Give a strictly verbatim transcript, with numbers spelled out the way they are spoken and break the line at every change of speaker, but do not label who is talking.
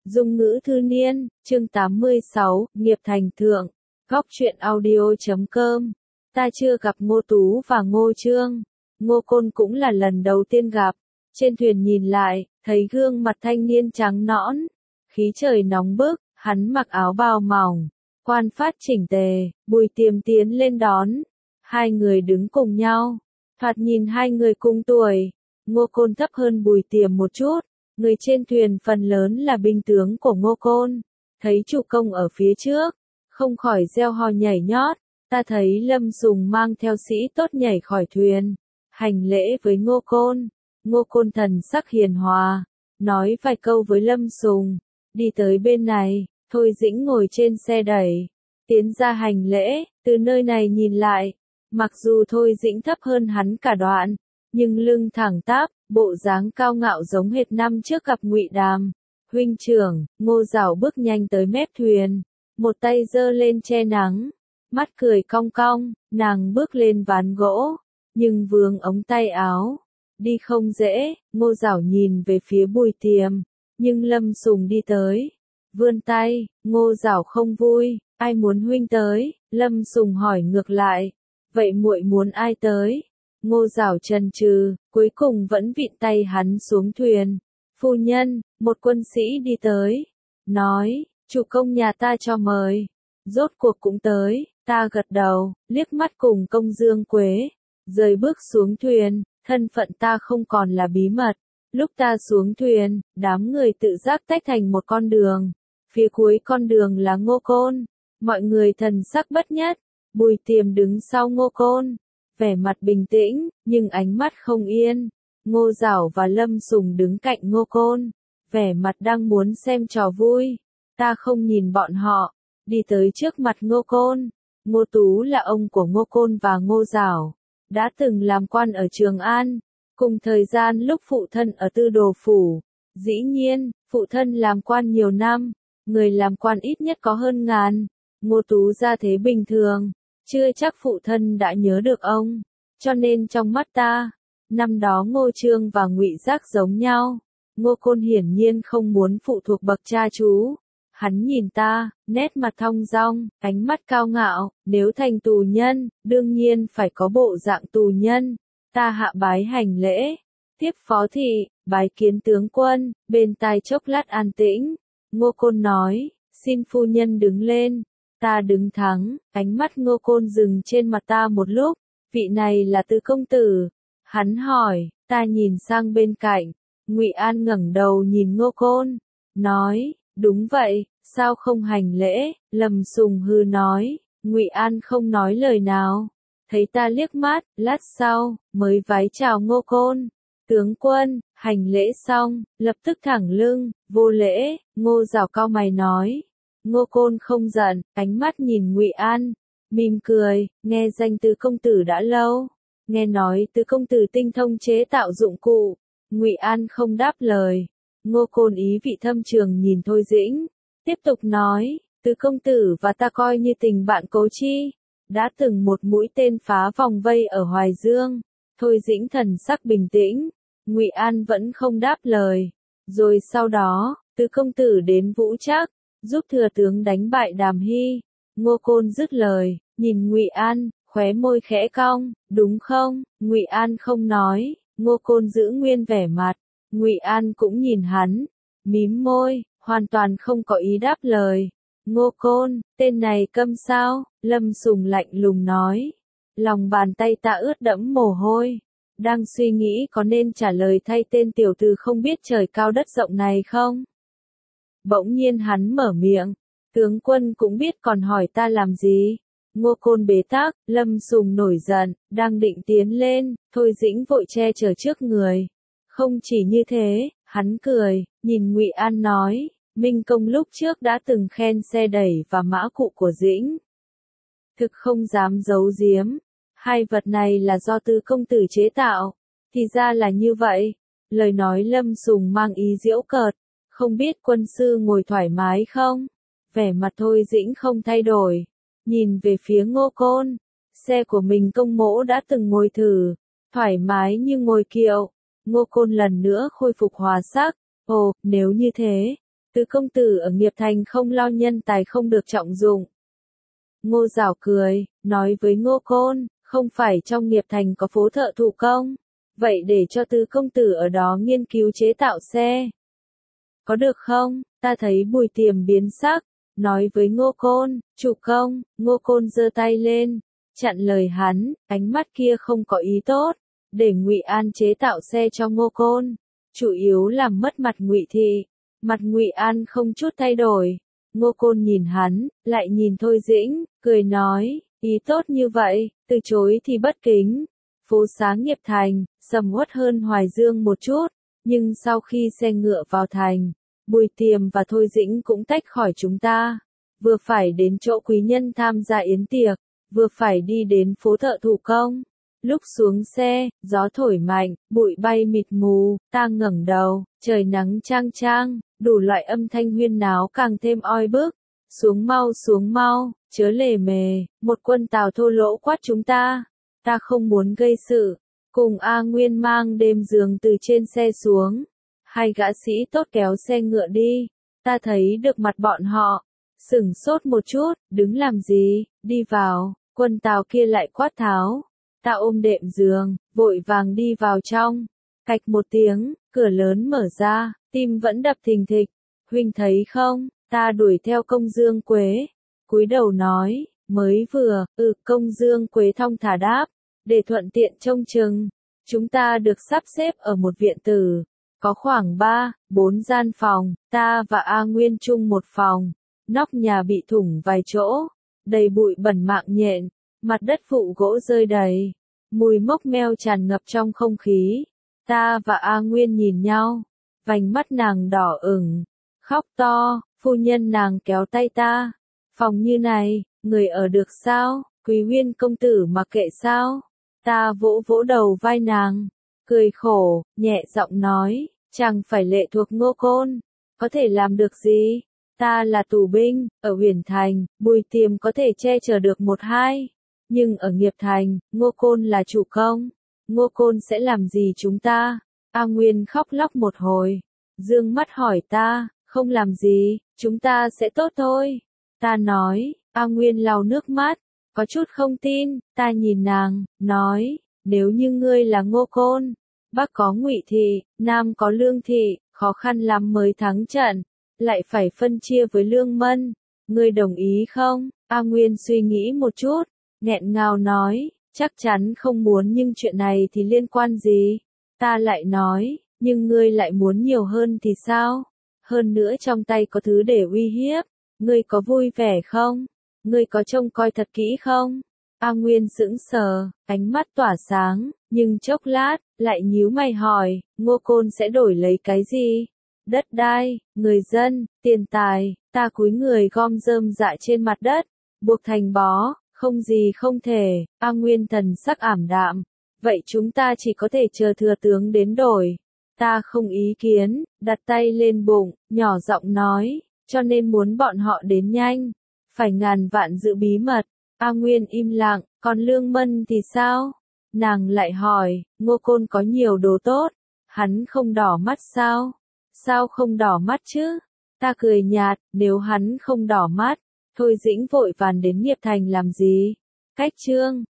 Dung ngữ thư niên, chương tám mươi sáu, nghiệp thành thượng, góc truyện audio.com. Ta chưa gặp Ngô Tú và Ngô Trương. Ngô Côn cũng là lần đầu tiên gặp. Trên thuyền nhìn lại, thấy gương mặt thanh niên trắng nõn. Khí trời nóng bức, hắn mặc áo bào mỏng. Quan phát chỉnh tề, Bùi Tiềm tiến lên đón. Hai người đứng cùng nhau. Thoạt nhìn hai người cùng tuổi. Ngô Côn thấp hơn Bùi Tiềm một chút. Người trên thuyền phần lớn là binh tướng của Ngô Côn. Thấy chủ công ở phía trước, không khỏi reo hò nhảy nhót. Ta thấy Lâm Sùng mang theo sĩ tốt nhảy khỏi thuyền, hành lễ với Ngô Côn. Ngô Côn thần sắc hiền hòa, nói vài câu với Lâm Sùng, đi tới bên này. Thôi Dĩnh ngồi trên xe đẩy, tiến ra hành lễ. Từ nơi này nhìn lại, mặc dù Thôi Dĩnh thấp hơn hắn cả đoạn, nhưng lưng thẳng tắp, bộ dáng cao ngạo giống hệt năm trước gặp Ngụy Đàm. Huynh trưởng. Ngô Giảo bước nhanh tới mép thuyền, một tay giơ lên che nắng, mắt cười cong cong. Nàng bước lên ván gỗ, nhưng vướng ống tay áo, đi không dễ. Ngô Giảo nhìn về phía Bùi Tiềm, nhưng Lâm Sùng đi tới, vươn tay. Ngô Giảo không vui, ai muốn huynh tới? Lâm Sùng hỏi ngược lại, vậy muội muốn ai tới? Ngô Giảo chần chừ, cuối cùng vẫn vịn tay hắn xuống thuyền. Phu nhân, một quân sĩ đi tới, nói, chủ công nhà ta cho mời. Rốt cuộc cũng tới. Ta gật đầu, liếc mắt cùng Công Dương Quế, rời bước xuống thuyền. Thân phận ta không còn là bí mật. Lúc ta xuống thuyền, đám người tự giác tách thành một con đường. Phía cuối con đường là Ngô Côn. Mọi người thần sắc bất nhất. Bùi Tiềm đứng sau Ngô Côn, vẻ mặt bình tĩnh, nhưng ánh mắt không yên. Ngô Giảo và Lâm Sùng đứng cạnh Ngô Côn, vẻ mặt đang muốn xem trò vui. Ta không nhìn bọn họ, đi tới trước mặt Ngô Côn. Ngô Tú là ông của Ngô Côn và Ngô Giảo, đã từng làm quan ở Trường An, cùng thời gian lúc phụ thân ở Tư Đồ Phủ. Dĩ nhiên, phụ thân làm quan nhiều năm, người làm quan ít nhất có hơn ngàn. Ngô Tú gia thế bình thường, chưa chắc phụ thân đã nhớ được ông, cho nên trong mắt ta, năm đó Ngô Trương và Ngụy Giác giống nhau. Ngô Côn hiển nhiên không muốn phụ thuộc bậc cha chú. Hắn nhìn ta, nét mặt thong dong, ánh mắt cao ngạo. Nếu thành tù nhân, đương nhiên phải có bộ dạng tù nhân. Ta hạ bái hành lễ, tiếp phó thị, bái kiến tướng quân. Bên tai chốc lát an tĩnh, Ngô Côn nói, xin phu nhân đứng lên. Ta đứng thẳng, ánh mắt Ngô Côn dừng trên mặt ta một lúc. Vị này là Từ công tử. Hắn hỏi. Ta nhìn sang bên cạnh. Ngụy An ngẩng đầu nhìn Ngô Côn, nói, đúng vậy, sao không hành lễ? Lâm Sùng hừ nói. Ngụy An không nói lời nào, thấy ta liếc mắt, lát sau mới vái chào Ngô Côn. Tướng quân. Hành lễ xong, lập tức thẳng lưng, vô lễ. Ngô Giảo cau mày nói. Ngô Côn không giận, ánh mắt nhìn Ngụy An, mỉm cười, nghe danh Từ công tử đã lâu, nghe nói Từ công tử tinh thông chế tạo dụng cụ. Ngụy An không đáp lời. Ngô Côn ý vị thâm trường nhìn Thôi Dĩnh, tiếp tục nói, Từ công tử và ta coi như tình bạn cố chi, đã từng một mũi tên phá vòng vây ở Hoài Dương. Thôi Dĩnh thần sắc bình tĩnh, Ngụy An vẫn không đáp lời. Rồi sau đó, Từ công tử đến Vũ Trác, giúp thừa tướng đánh bại Đàm Hy. Ngô Côn dứt lời, nhìn Ngụy An, khóe môi khẽ cong, đúng không? Ngụy An không nói. Ngô Côn giữ nguyên vẻ mặt. Ngụy An cũng nhìn hắn, mím môi, hoàn toàn không có ý đáp lời. Ngô Côn, tên này câm sao? Lâm Sùng lạnh lùng nói. Lòng bàn tay ta ướt đẫm mồ hôi, đang suy nghĩ có nên trả lời thay tên tiểu tử không biết trời cao đất rộng này không. Bỗng nhiên hắn mở miệng, tướng quân cũng biết còn hỏi ta làm gì? Ngô Côn bế tắc. Lâm Sùng nổi giận, đang định tiến lên. Thôi Dĩnh vội che chở trước người. Không chỉ như thế, hắn cười, nhìn Ngụy An nói, Minh công lúc trước đã từng khen xe đẩy và mã cụ của Dĩnh. Thực không dám giấu giếm, hai vật này là do Từ công tử chế tạo. Thì ra là như vậy. Lời nói Lâm Sùng mang ý giễu cợt, không biết quân sư ngồi thoải mái không? Vẻ mặt Thôi Dĩnh không thay đổi, nhìn về phía Ngô Côn. Xe của mình công mỗ đã từng ngồi thử, thoải mái như ngồi kiệu. Ngô Côn lần nữa khôi phục hòa sắc. Ồ, nếu như thế, Tứ công tử ở nghiệp thành không lo nhân tài không được trọng dụng. Ngô Giảo cười, nói với Ngô Côn, không phải trong nghiệp thành có phố thợ thủ công, vậy để cho tứ công tử ở đó nghiên cứu chế tạo xe. Có được không? Ta thấy Bùi Tiềm biến sắc, nói với Ngô Côn, chủ công. Ngô Côn giơ tay lên, chặn lời hắn, ánh mắt kia không có ý tốt, để Ngụy An chế tạo xe cho Ngô Côn, chủ yếu làm mất mặt Ngụy thị. Mặt Ngụy An không chút thay đổi. Ngô Côn nhìn hắn, lại nhìn Thôi Dĩnh, cười nói, ý tốt như vậy, từ chối thì bất kính. Phố xá nghiệp thành, sầm uất hơn Hoài Dương một chút, nhưng sau khi xe ngựa vào thành, Bùi Tiềm và Thôi Dĩnh cũng tách khỏi chúng ta. Vừa phải đến chỗ quý nhân tham gia yến tiệc, vừa phải đi đến phố thợ thủ công. Lúc xuống xe, gió thổi mạnh, bụi bay mịt mù, ta ngẩng đầu, trời nắng chang chang, đủ loại âm thanh huyên náo càng thêm oi bức. Xuống mau xuống mau, chớ lề mề, một quân Tào thô lỗ quát chúng ta. Ta không muốn gây sự. Cùng A Nguyên mang đêm giường từ trên xe xuống. Hai gã sĩ tốt kéo xe ngựa đi. Ta thấy được mặt bọn họ. Sửng sốt một chút, đứng làm gì, đi vào. Quân Tào kia lại quát tháo. Ta ôm đệm giường, vội vàng đi vào trong. Cạch một tiếng, cửa lớn mở ra, tim vẫn đập thình thịch. Huynh thấy không, ta đuổi theo Công Dương Quế. Cúi đầu nói, mới vừa, ừ, Công Dương Quế thong thả đáp, để thuận tiện trông chừng. Chúng ta được sắp xếp ở một viện tử, có khoảng ba, bốn gian phòng, ta và A Nguyên chung một phòng. Nóc nhà bị thủng vài chỗ, đầy bụi bẩn mạng nhện, mặt đất phụ gỗ rơi đầy, mùi mốc meo tràn ngập trong không khí. Ta và A Nguyên nhìn nhau, vành mắt nàng đỏ ửng, khóc to. Phu nhân nàng kéo tay ta, phòng như này, người ở được sao? Quý Huyên công tử mặc kệ sao? Ta vỗ vỗ đầu vai nàng, cười khổ, nhẹ giọng nói, chẳng phải lệ thuộc Ngô Côn, có thể làm được gì? Ta là tù binh, ở Huyền Thành, Bùi Tiềm có thể che chở được một hai, nhưng ở Nghiệp Thành, Ngô Côn là chủ công, Ngô Côn sẽ làm gì chúng ta? A Nguyên khóc lóc một hồi, dương mắt hỏi ta, không làm gì, chúng ta sẽ tốt thôi. Ta nói, A Nguyên lau nước mắt, có chút không tin. Ta nhìn nàng, nói, nếu như ngươi là Ngô Côn, Bắc có Ngụy thị, Nam có Lương thị, khó khăn lắm mới thắng trận, lại phải phân chia với Lương Mân, ngươi đồng ý không? A Nguyên suy nghĩ một chút, nghẹn ngào nói, chắc chắn không muốn, nhưng chuyện này thì liên quan gì? Ta lại nói, nhưng ngươi lại muốn nhiều hơn thì sao? Hơn nữa trong tay có thứ để uy hiếp, ngươi có vui vẻ không? Ngươi có trông coi thật kỹ không? A Nguyên sững sờ, ánh mắt tỏa sáng, nhưng chốc lát, lại nhíu mày hỏi, Ngô Côn sẽ đổi lấy cái gì? Đất đai, người dân, tiền tài. Ta cúi người gom rơm rạ trên mặt đất, buộc thành bó, không gì không thể. A Nguyên thần sắc ảm đạm, vậy chúng ta chỉ có thể chờ thừa tướng đến đổi. Ta không ý kiến, đặt tay lên bụng, nhỏ giọng nói, cho nên muốn bọn họ đến nhanh, phải ngàn vạn giữ bí mật. A Nguyên im lặng, còn Lương Mân thì sao? Nàng lại hỏi, Ngô Côn có nhiều đồ tốt, hắn không đỏ mắt sao? Sao không đỏ mắt chứ? Ta cười nhạt, nếu hắn không đỏ mắt, Thôi Dĩnh vội vàng đến Nghiệp Thành làm gì? Cách trương,